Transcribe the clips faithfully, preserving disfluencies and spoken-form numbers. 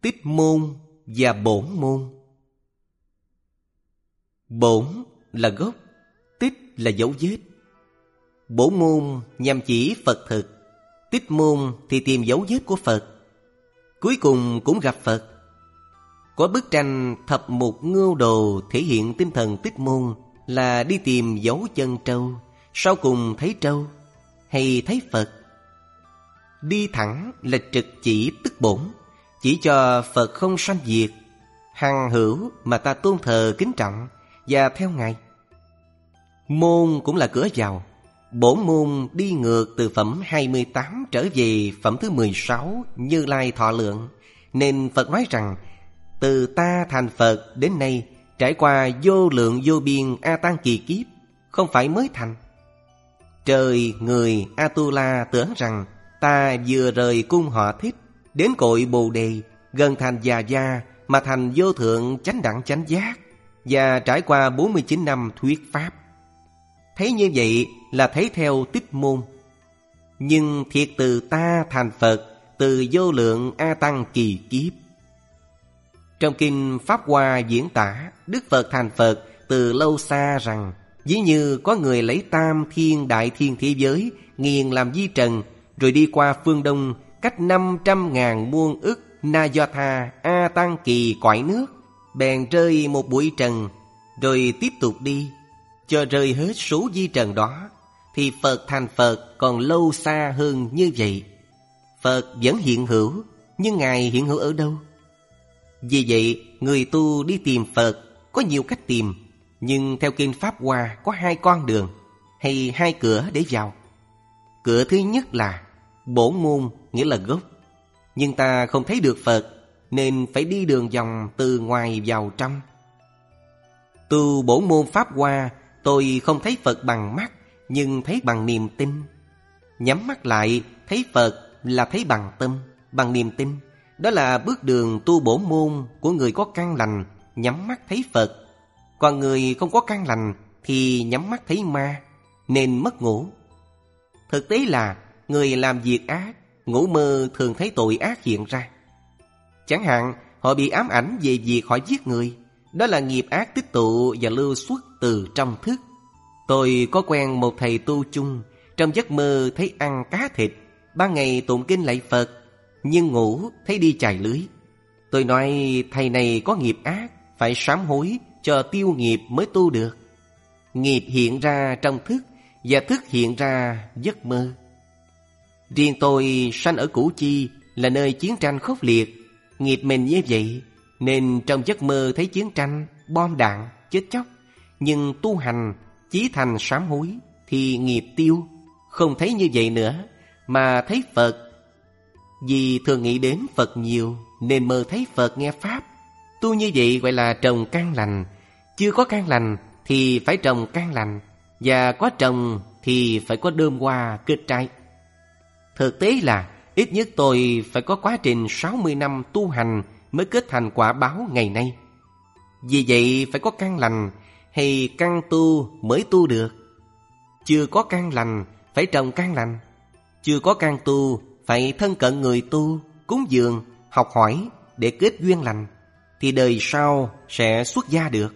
tích môn và bổn môn. Bổn là gốc, tích là dấu vết. Bổn môn nhằm chỉ Phật thực, tích môn thì tìm dấu vết của Phật. Cuối cùng cũng gặp Phật. Có bức tranh thập mục ngưu đồ thể hiện tinh thần tích môn là đi tìm dấu chân trâu, sau cùng thấy trâu hay thấy Phật. Đi thẳng là trực chỉ tức bổn, chỉ cho Phật không sanh diệt, hằng hữu mà ta tôn thờ kính trọng và theo Ngài. Môn cũng là cửa vào. Bổn môn đi ngược từ phẩm hai mươi tám trở về phẩm thứ mười sáu Như Lai Thọ Lượng, nên Phật nói rằng từ ta thành Phật đến nay trải qua vô lượng vô biên A Tăng kỳ kiếp, không phải mới thành. Trời người Atula tưởng rằng ta vừa rời cung họ Thích đến cội Bồ Đề, gần thành Già Gia mà thành vô thượng chánh đẳng chánh giác, và trải qua bốn mươi chín năm thuyết pháp. Thấy như vậy là thấy theo tích môn. Nhưng thiệt từ ta thành Phật từ vô lượng A Tăng kỳ kiếp. Trong kinh Pháp Hoa diễn tả Đức Phật thành Phật từ lâu xa rằng ví như có người lấy tam thiên đại thiên thế giới nghiền làm vi trần, rồi đi qua phương Đông cách năm trăm ngàn muôn ức Na Do Tha A Tăng kỳ cõi nước, bèn rơi một bụi trần, rồi tiếp tục đi cho rơi hết số vi trần đó, thì Phật thành Phật còn lâu xa hơn như vậy. Phật vẫn hiện hữu, nhưng Ngài hiện hữu ở đâu? Vì vậy, người tu đi tìm Phật có nhiều cách tìm, nhưng theo kinh Pháp Hoa có hai con đường hay hai cửa để vào. Cửa thứ nhất là bổn môn, nghĩa là gốc. Nhưng ta không thấy được Phật, nên phải đi đường vòng từ ngoài vào trong. Tu bổn môn Pháp Hoa, tôi không thấy Phật bằng mắt, nhưng thấy bằng niềm tin. Nhắm mắt lại, thấy Phật là thấy bằng tâm, bằng niềm tin. Đó là bước đường tu bổn môn của người có căn lành, nhắm mắt thấy Phật. Còn người không có căn lành thì nhắm mắt thấy ma, nên mất ngủ. Thực tế là người làm việc ác, ngủ mơ thường thấy tội ác hiện ra. Chẳng hạn họ bị ám ảnh về việc họ giết người, đó là nghiệp ác tích tụ và lưu xuất từ trong thức. Tôi có quen một thầy tu chung, trong giấc mơ thấy ăn cá thịt, ban ngày tụng kinh lạy Phật, nhưng ngủ thấy đi chài lưới. Tôi nói thầy này có nghiệp ác, phải sám hối cho tiêu nghiệp mới tu được. Nghiệp hiện ra trong thức, và thức hiện ra giấc mơ. Riêng tôi sanh ở Củ Chi, là nơi chiến tranh khốc liệt. Nghiệp mình như vậy, nên trong giấc mơ thấy chiến tranh, bom đạn, chết chóc. Nhưng tu hành, chí thành sám hối, thì nghiệp tiêu. Không thấy như vậy nữa, mà thấy Phật. Vì thường nghĩ đến Phật nhiều, nên mơ thấy Phật nghe Pháp. Tu như vậy gọi là trồng căn lành. Chưa có căn lành thì phải trồng căn lành, và có trồng thì phải có đơm hoa kết trái. Thực tế là ít nhất tôi phải có quá trình sáu mươi năm tu hành mới kết thành quả báo ngày nay. Vì vậy phải có căn lành hay căn tu mới tu được. Chưa có căn lành phải trồng căn lành. Chưa có căn tu phải thân cận người tu, cúng dường, học hỏi để kết duyên lành, thì đời sau sẽ xuất gia được.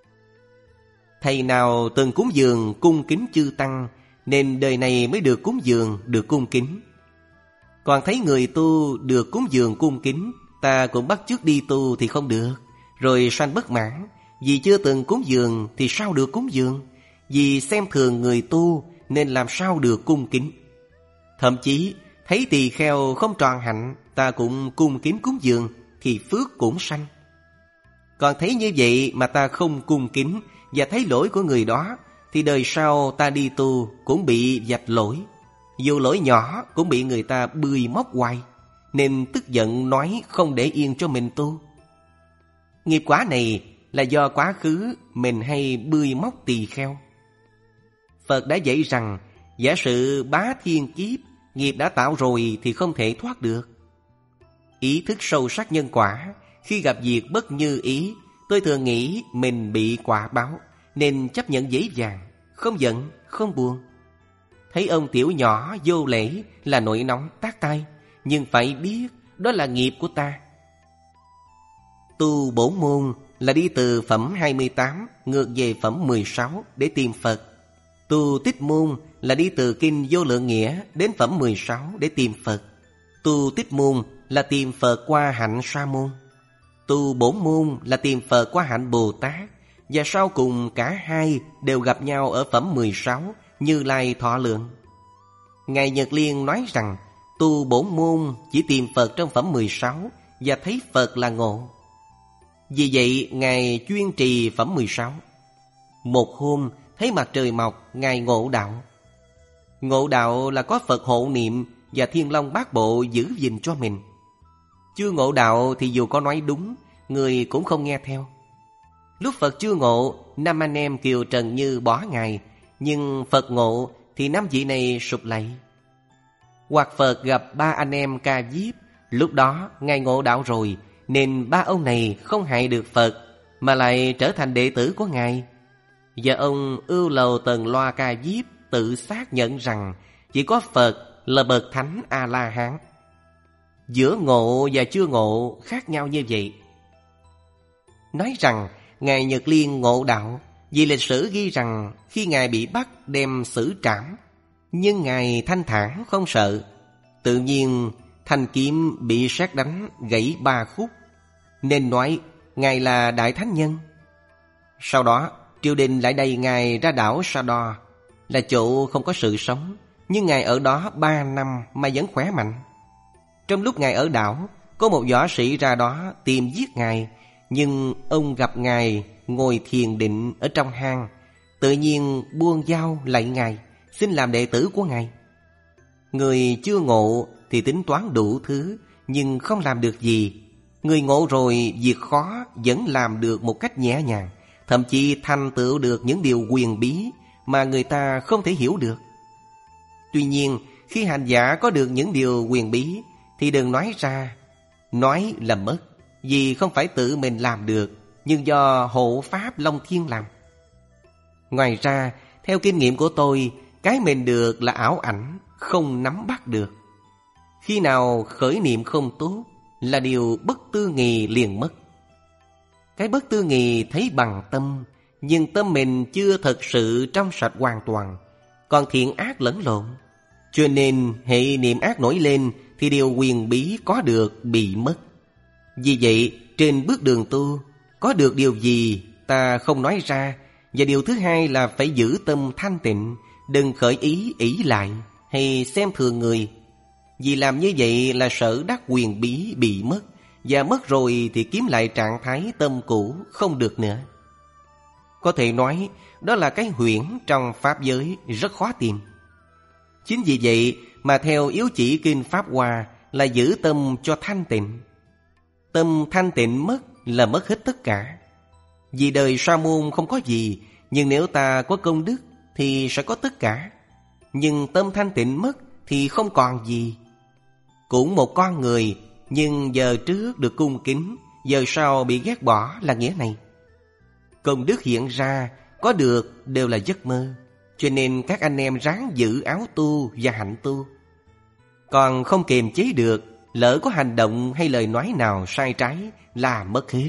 Thầy nào từng cúng dường cung kính chư tăng, nên đời này mới được cúng dường, được cung kính. Còn thấy người tu được cúng dường cung kính, ta cũng bắt chước đi tu thì không được, rồi sanh bất mãn. Vì chưa từng cúng dường thì sao được cúng dường? Vì xem thường người tu nên làm sao được cung kính. Thậm chí thấy tỳ kheo không tròn hạnh, ta cũng cung kính cúng dường, thì phước cũng sanh. Còn thấy như vậy mà ta không cung kính và thấy lỗi của người đó, thì đời sau ta đi tu cũng bị vạch lỗi. Dù lỗi nhỏ cũng bị người ta bươi móc hoài, nên tức giận nói không để yên cho mình tu. Nghiệp quả này là do quá khứ mình hay bươi móc tỳ kheo. Phật đã dạy rằng giả sử bá thiên kiếp, nghiệp đã tạo rồi thì không thể thoát được. Ý thức sâu sắc nhân quả, khi gặp việc bất như ý, tôi thường nghĩ mình bị quả báo, nên chấp nhận dễ dàng, không giận, không buồn. Thấy ông tiểu nhỏ vô lễ là nổi nóng tát tay, nhưng phải biết đó là nghiệp của ta. Tu bổ môn là đi từ phẩm hai mươi tám ngược về phẩm mười sáu để tìm Phật. Tu tích môn là đi từ Kinh Vô Lượng Nghĩa đến phẩm mười sáu để tìm Phật. Tu tích môn là tìm Phật qua hạnh Sa môn. Tu bổ môn là tìm Phật qua hạnh Bồ Tát. Và sau cùng cả hai đều gặp nhau ở phẩm mười sáu Như Lai Thọ Lượng. Ngài Nhật Liên nói rằng tu bổ môn chỉ tìm Phật trong phẩm mười sáu và thấy Phật là ngộ. Vì vậy Ngài chuyên trì phẩm mười sáu. Một hôm thấy mặt trời mọc, Ngài ngộ đạo. Ngộ đạo là có Phật hộ niệm và Thiên Long Bát Bộ giữ gìn cho mình. Chưa ngộ đạo thì dù có nói đúng, người cũng không nghe theo. Lúc Phật chưa ngộ, năm anh em Kiều Trần Như bỏ Ngài, nhưng Phật ngộ thì năm vị này sụp lạy. Hoặc Phật gặp ba anh em Ca Diếp, lúc đó Ngài ngộ đạo rồi, nên ba ông này không hại được Phật, mà lại trở thành đệ tử của Ngài. Và ông Ưu Lầu Tần Loa Ca Diếp tự xác nhận rằng chỉ có Phật là bậc thánh A-la-hán. Giữa ngộ và chưa ngộ khác nhau như vậy. Nói rằng Ngài Nhật Liên ngộ đạo vì lịch sử ghi rằng khi Ngài bị bắt đem xử trảm, nhưng Ngài thanh thản không sợ. Tự nhiên thanh kiếm bị sét đánh gãy ba khúc, nên nói Ngài là đại thánh nhân. Sau đó triều đình lại đày Ngài ra đảo Sa Đo, là chỗ không có sự sống, nhưng Ngài ở đó ba năm mà vẫn khỏe mạnh. Trong lúc Ngài ở đảo, có một võ sĩ ra đó tìm giết Ngài, nhưng ông gặp Ngài ngồi thiền định ở trong hang, tự nhiên buông dao lạy Ngài, xin làm đệ tử của Ngài. Người chưa ngộ thì tính toán đủ thứ, nhưng không làm được gì. Người ngộ rồi, việc khó vẫn làm được một cách nhẹ nhàng, thậm chí thành tựu được những điều huyền bí mà người ta không thể hiểu được. Tuy nhiên, khi hành giả có được những điều huyền bí thì đừng nói ra. Nói là mất, vì không phải tự mình làm được, nhưng do hộ pháp Long Thiên làm. Ngoài ra, theo kinh nghiệm của tôi, cái mình được là ảo ảnh, không nắm bắt được. Khi nào khởi niệm không tốt là điều bất tư nghì liền mất. Cái bất tư nghì thấy bằng tâm, nhưng tâm mình chưa thật sự trong sạch hoàn toàn, còn thiện ác lẫn lộn. Cho nên hệ niệm ác nổi lên thì điều huyền bí có được bị mất. Vì vậy trên bước đường tu, có được điều gì ta không nói ra. Và điều thứ hai là phải giữ tâm thanh tịnh, đừng khởi ý ỷ lại hay xem thường người. Vì làm như vậy là sợ đắc huyền bí bị mất, và mất rồi thì kiếm lại trạng thái tâm cũ không được nữa. Có thể nói đó là cái huyễn trong Pháp giới rất khó tìm. Chính vì vậy mà theo yếu chỉ Kinh Pháp Hoa là giữ tâm cho thanh tịnh. Tâm thanh tịnh mất là mất hết tất cả. Vì đời sa môn không có gì, nhưng nếu ta có công đức thì sẽ có tất cả. Nhưng tâm thanh tịnh mất thì không còn gì. Cũng một con người, nhưng giờ trước được cung kính, giờ sau bị ghét bỏ là nghĩa này. Công đức hiện ra, có được đều là giấc mơ. Cho nên các anh em ráng giữ áo tu và hạnh tu. Còn không kiềm chế được, lỡ có hành động hay lời nói nào sai trái là mất hết.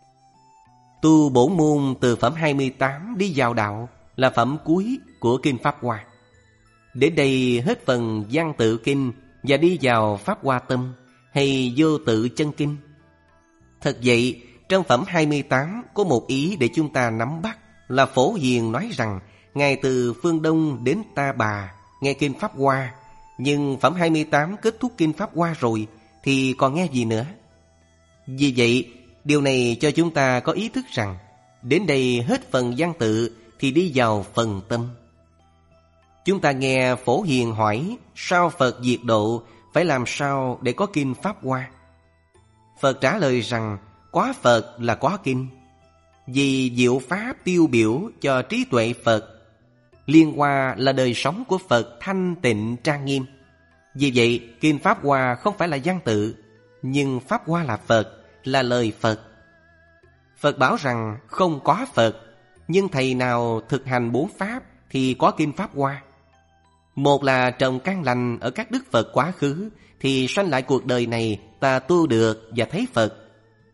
Tu bổ môn từ phẩm hai mươi tám đi vào đạo là phẩm cuối của Kinh Pháp Hoa. Đến đây hết phần văn tự kinh và đi vào Pháp Hoa tâm hay vô tự chân kinh. Thật vậy, trong phẩm hai mươi tám có một ý để chúng ta nắm bắt, là Phổ Hiền nói rằng Ngài từ phương Đông đến Ta Bà nghe Kinh Pháp Hoa, nhưng phẩm hai mươi tám kết thúc Kinh Pháp Hoa rồi thì còn nghe gì nữa. Vì vậy, điều này cho chúng ta có ý thức rằng đến đây hết phần văn tự thì đi vào phần tâm. Chúng ta nghe Phổ Hiền hỏi sao Phật diệt độ, phải làm sao để có Kinh Pháp Hoa. Phật trả lời rằng có Phật là có kinh. Vì diệu pháp tiêu biểu cho trí tuệ Phật, liên hoa là đời sống của Phật thanh tịnh trang nghiêm. Vì vậy Kinh Pháp Hoa không phải là văn tự, nhưng Pháp Hoa là Phật, là lời Phật. Phật bảo rằng không có Phật, nhưng thầy nào thực hành bốn pháp thì có Kinh Pháp Hoa. Một là trồng căn lành ở các đức Phật quá khứ, thì sanh lại cuộc đời này ta tu được và thấy Phật.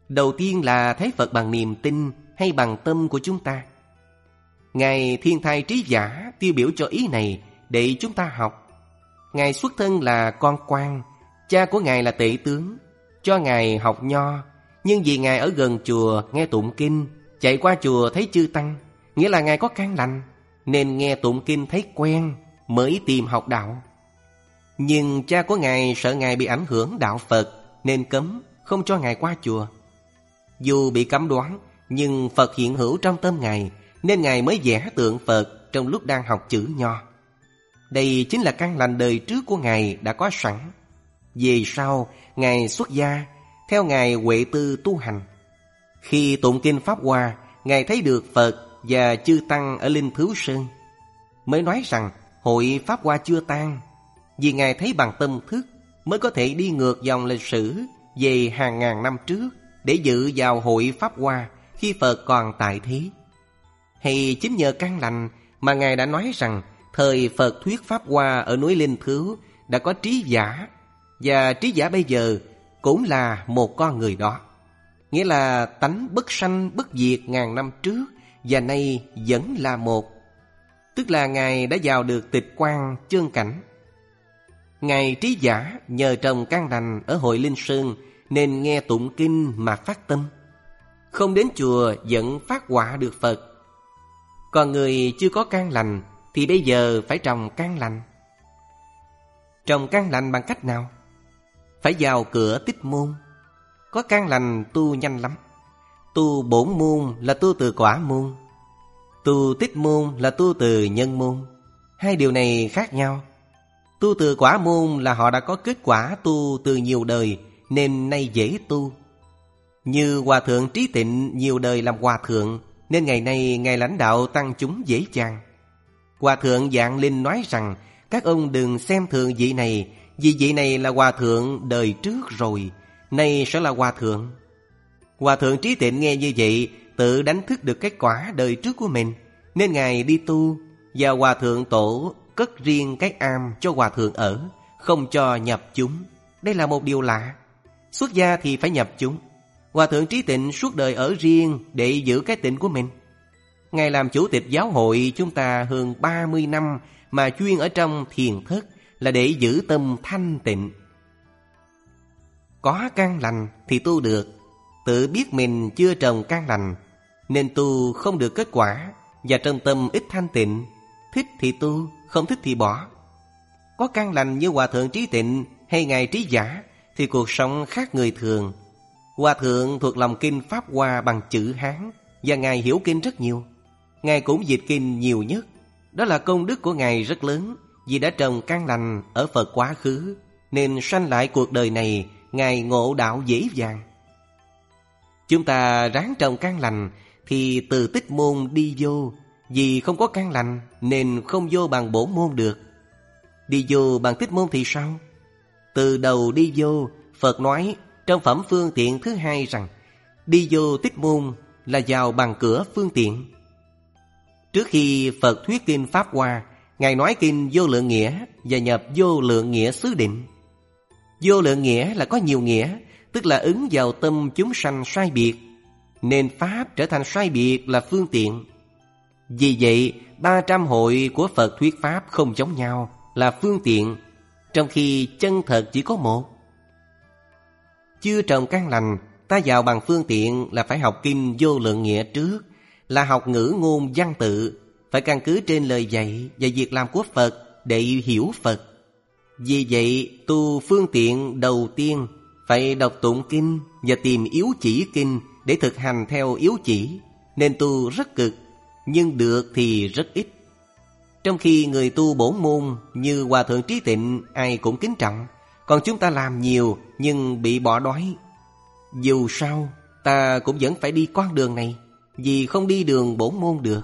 Đầu tiên là thấy Phật bằng niềm tin hay bằng tâm của chúng ta. Ngài Thiên Thai Trí Giả tiêu biểu cho ý này để chúng ta học. Ngài xuất thân là con quan, cha của Ngài là tể tướng, cho Ngài học nho. Nhưng vì Ngài ở gần chùa nghe tụng kinh, chạy qua chùa thấy chư tăng, nghĩa là Ngài có căn lành, nên nghe tụng kinh thấy quen, mới tìm học đạo. Nhưng cha của Ngài sợ Ngài bị ảnh hưởng đạo Phật, nên cấm, không cho Ngài qua chùa. Dù bị cấm đoán, nhưng Phật hiện hữu trong tâm Ngài, nên Ngài mới vẽ tượng Phật trong lúc đang học chữ nho. Đây chính là căn lành đời trước của Ngài đã có sẵn. Về sau, Ngài xuất gia, theo Ngài Huệ Tư tu hành. Khi tụng kinh Pháp Hoa, Ngài thấy được Phật và chư tăng ở Linh Thứu Sơn, mới nói rằng hội Pháp Hoa chưa tan. Vì Ngài thấy bằng tâm thức, mới có thể đi ngược dòng lịch sử về hàng ngàn năm trước để dự vào hội Pháp Hoa khi Phật còn tại thế. Hay chính nhờ căn lành mà Ngài đã nói rằng thời Phật thuyết Pháp Hoa ở núi Linh Thứu đã có trí giả, và trí giả bây giờ cũng là một con người đó. Nghĩa là tánh bất sanh bất diệt ngàn năm trước và nay vẫn là một. Tức là Ngài đã vào được tịch quan chân cảnh. Ngài trí giả nhờ trồng căn lành ở hội Linh Sơn nên nghe tụng kinh mà phát tâm. Không đến chùa vẫn phát họa được Phật. Còn người chưa có căn lành thì bây giờ phải trồng căn lành. Trồng căn lành bằng cách nào? Phải vào cửa Tích Môn. Có căn lành tu nhanh lắm. Tu bổn môn là tu từ quả môn, tu Tích Môn là tu từ nhân môn. Hai điều này khác nhau. Tu từ quả môn là họ đã có kết quả tu từ nhiều đời nên nay dễ tu. Như Hòa Thượng Trí Tịnh nhiều đời làm hòa thượng nên ngày nay Ngài lãnh đạo tăng chúng dễ dàng. Hòa Thượng Vạn Linh nói rằng các ông đừng xem thường vị này, vì vị này là hòa thượng đời trước rồi, nay sẽ là hòa thượng. Hòa Thượng Trí Tịnh nghe như vậy, tự đánh thức được kết quả đời trước của mình, nên Ngài đi tu, và Hòa Thượng Tổ cất riêng cái am cho Hòa Thượng ở, không cho nhập chúng. Đây là một điều lạ. Xuất gia thì phải nhập chúng. Hòa Thượng Trí Tịnh suốt đời ở riêng để giữ cái tịnh của mình. Ngài làm chủ tịch giáo hội chúng ta hơn ba mươi năm mà chuyên ở trong thiền thất là để giữ tâm thanh tịnh. Có căn lành thì tu được, tự biết mình chưa trồng căn lành nên tu không được kết quả, và trong tâm ít thanh tịnh, thích thì tu, không thích thì bỏ. Có căn lành như Hòa Thượng Trí Tịnh hay Ngài Trí Giả thì cuộc sống khác người thường. Hòa Thượng thuộc lòng kinh Pháp Hoa bằng chữ Hán, và Ngài hiểu kinh rất nhiều. Ngài cũng dịch kinh nhiều nhất. Đó là công đức của Ngài rất lớn, vì đã trồng căn lành ở Phật quá khứ, nên sanh lại cuộc đời này Ngài ngộ đạo dễ dàng. Chúng ta ráng trồng căn lành thì từ Tích Môn đi vô, vì không có căn lành nên không vô bằng bổn môn được. Đi vô bằng Tích Môn thì sao? Từ đầu đi vô, Phật nói trong phẩm phương tiện thứ hai rằng đi vô Tích Môn là vào bằng cửa phương tiện. Trước khi Phật thuyết kinh Pháp Hoa, Ngài nói kinh Vô Lượng Nghĩa và nhập Vô Lượng Nghĩa xứ định. Vô lượng nghĩa là có nhiều nghĩa, tức là ứng vào tâm chúng sanh sai biệt, nên Pháp trở thành sai biệt là phương tiện. Vì vậy, ba trăm hội của Phật thuyết Pháp không giống nhau là phương tiện, trong khi chân thật chỉ có một. Chưa trồng căn lành, ta vào bằng phương tiện là phải học kinh Vô Lượng Nghĩa trước, là học ngữ ngôn văn tự, phải căn cứ trên lời dạy và việc làm của Phật để hiểu Phật. Vì vậy, tu phương tiện đầu tiên phải đọc tụng kinh và tìm yếu chỉ kinh để thực hành theo yếu chỉ, nên tu rất cực, nhưng được thì rất ít. Trong khi người tu bổn môn như Hòa Thượng Trí Tịnh ai cũng kính trọng, còn chúng ta làm nhiều nhưng bị bỏ đói. Dù sao, ta cũng vẫn phải đi con đường này, vì không đi đường bổn môn được.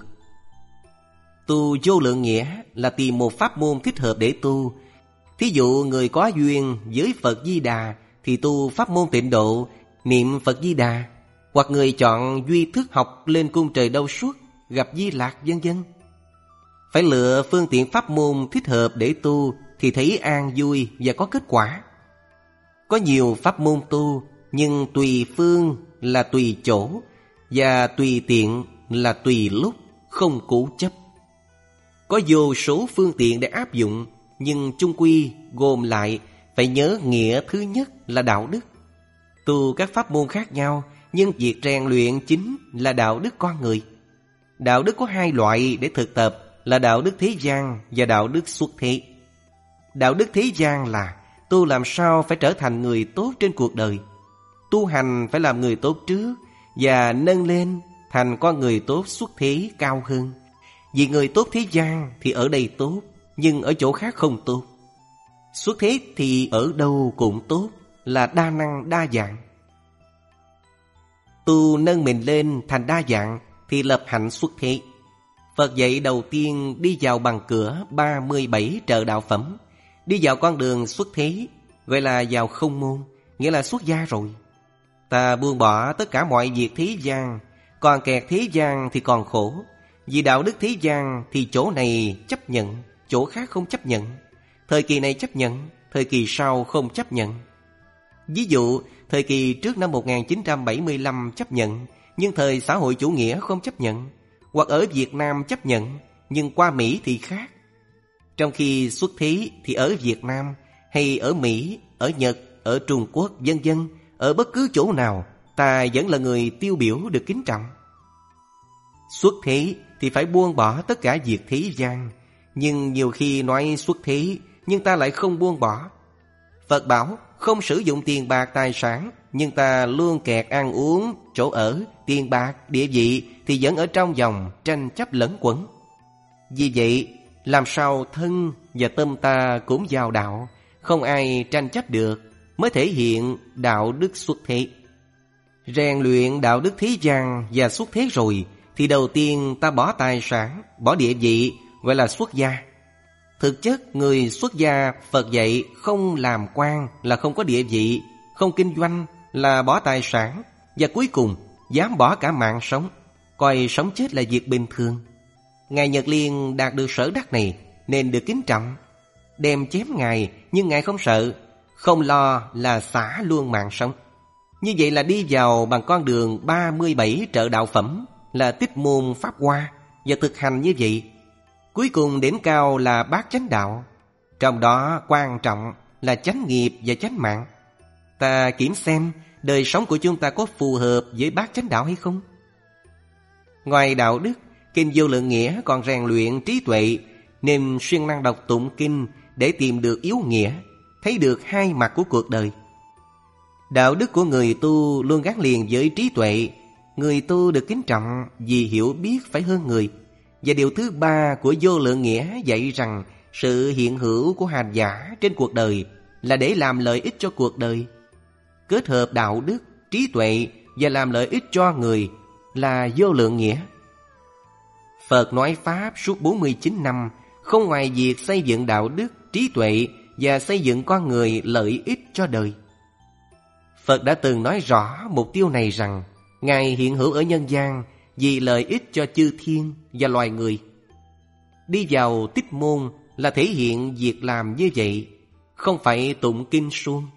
Tu Vô Lượng Nghĩa là tìm một pháp môn thích hợp để tu. Thí dụ người có duyên với Phật Di Đà thì tu pháp môn Tịnh Độ, niệm Phật Di Đà, hoặc người chọn duy thức học lên cung trời Đâu Xuất, gặp Di Lạc vân vân. Phải lựa phương tiện pháp môn thích hợp để tu thì thấy an vui và có kết quả. Có nhiều pháp môn tu nhưng tùy phương là tùy chỗ, và tùy tiện là tùy lúc, không cố chấp. Có vô số phương tiện để áp dụng, nhưng chung quy gồm lại phải nhớ nghĩa thứ nhất là đạo đức. Tu các pháp môn khác nhau, nhưng việc rèn luyện chính là đạo đức con người. Đạo đức có hai loại để thực tập là đạo đức thế gian và đạo đức xuất thế. Đạo đức thế gian là tu làm sao phải trở thành người tốt trên cuộc đời. Tu hành phải làm người tốt trước và nâng lên thành con người tốt xuất thế cao hơn. Vì người tốt thế gian thì ở đây tốt, nhưng ở chỗ khác không tốt. Xuất thế thì ở đâu cũng tốt, là đa năng đa dạng. Tu nâng mình lên thành đa dạng thì lập hạnh xuất thế. Phật dạy đầu tiên đi vào bằng cửa ba mươi bảy trợ đạo phẩm. Đi vào con đường xuất thế, gọi là vào không môn, nghĩa là xuất gia rồi. Ta buông bỏ tất cả mọi việc thế gian, còn kẹt thế gian thì còn khổ. Vì đạo đức thế gian thì chỗ này chấp nhận, chỗ khác không chấp nhận. Thời kỳ này chấp nhận, thời kỳ sau không chấp nhận. Ví dụ, thời kỳ trước năm một nghìn chín trăm bảy mươi lăm chấp nhận, nhưng thời xã hội chủ nghĩa không chấp nhận. Hoặc ở Việt Nam chấp nhận, nhưng qua Mỹ thì khác. Trong khi xuất thế thì ở Việt Nam, hay ở Mỹ, ở Nhật, ở Trung Quốc, vân vân, ở bất cứ chỗ nào, ta vẫn là người tiêu biểu được kính trọng. Xuất thế thì phải buông bỏ tất cả việc thế gian, nhưng nhiều khi nói xuất thế, nhưng ta lại không buông bỏ. Phật bảo không sử dụng tiền bạc tài sản, nhưng ta luôn kẹt ăn uống, chỗ ở, tiền bạc, địa vị thì vẫn ở trong vòng tranh chấp lẫn quẩn. Vì vậy, làm sao thân và tâm ta cũng vào đạo, không ai tranh chấp được, mới thể hiện đạo đức xuất thế. Rèn luyện đạo đức thế gian và xuất thế rồi, thì đầu tiên ta bỏ tài sản, bỏ địa vị, gọi là xuất gia. Thực chất người xuất gia Phật dạy không làm quan là không có địa vị, không kinh doanh là bỏ tài sản, và cuối cùng dám bỏ cả mạng sống, coi sống chết là việc bình thường. Ngài Nhật Liên đạt được sở đắc này nên được kính trọng. Đem chém Ngài nhưng Ngài không sợ, không lo là xả luôn mạng sống. Như vậy là đi vào bằng con đường ba mươi bảy trợ đạo phẩm, là tích môn pháp hoa, và thực hành như vậy. Cuối cùng đỉnh cao là bát chánh đạo. Trong đó quan trọng là chánh nghiệp và chánh mạng. Ta kiểm xem đời sống của chúng ta có phù hợp với bát chánh đạo hay không. Ngoài đạo đức, Kinh Vô Lượng Nghĩa còn rèn luyện trí tuệ, nên siêng năng đọc tụng kinh để tìm được yếu nghĩa, thấy được hai mặt của cuộc đời. Đạo đức của người tu luôn gắn liền với trí tuệ. Người tu được kính trọng vì hiểu biết phải hơn người. Và điều thứ ba của Vô Lượng Nghĩa dạy rằng sự hiện hữu của hành giả trên cuộc đời là để làm lợi ích cho cuộc đời. Kết hợp đạo đức, trí tuệ và làm lợi ích cho người là Vô Lượng Nghĩa. Phật nói Pháp suốt bốn mươi chín năm, không ngoài việc xây dựng đạo đức, trí tuệ và xây dựng con người lợi ích cho đời. Phật đã từng nói rõ mục tiêu này rằng Ngài hiện hữu ở nhân gian vì lợi ích cho chư thiên và loài người. Đi vào tích môn là thể hiện việc làm như vậy, không phải tụng kinh suông.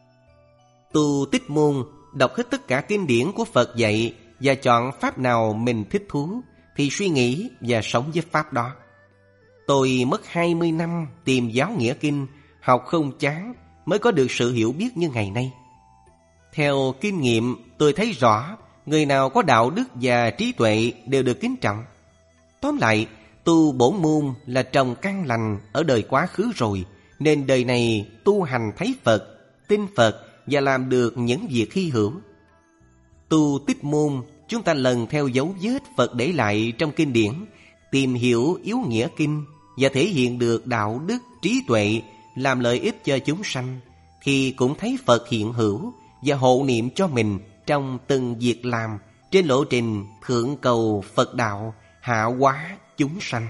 Tu tích môn, đọc hết tất cả kinh điển của Phật dạy và chọn pháp nào mình thích thú thì suy nghĩ và sống với pháp đó. Tôi mất hai mươi năm tìm giáo nghĩa kinh, học không chán mới có được sự hiểu biết như ngày nay. Theo kinh nghiệm, tôi thấy rõ người nào có đạo đức và trí tuệ đều được kính trọng. Tóm lại, tu bổn môn là trồng căn lành ở đời quá khứ rồi, nên đời này tu hành thấy Phật, tin Phật và làm được những việc hy hữu. Tu tích môn, chúng ta lần theo dấu vết Phật để lại trong kinh điển, tìm hiểu yếu nghĩa kinh và thể hiện được đạo đức, trí tuệ, làm lợi ích cho chúng sanh, thì cũng thấy Phật hiện hữu và hộ niệm cho mình trong từng việc làm trên lộ trình thượng cầu Phật đạo, hạ hóa chúng sanh.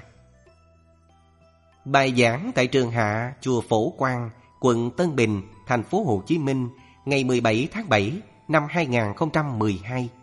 Bài giảng tại trường Hạ, chùa Phổ Quang, quận Tân Bình, thành phố Hồ Chí Minh, ngày mười bảy tháng bảy năm hai nghìn không trăm mười hai.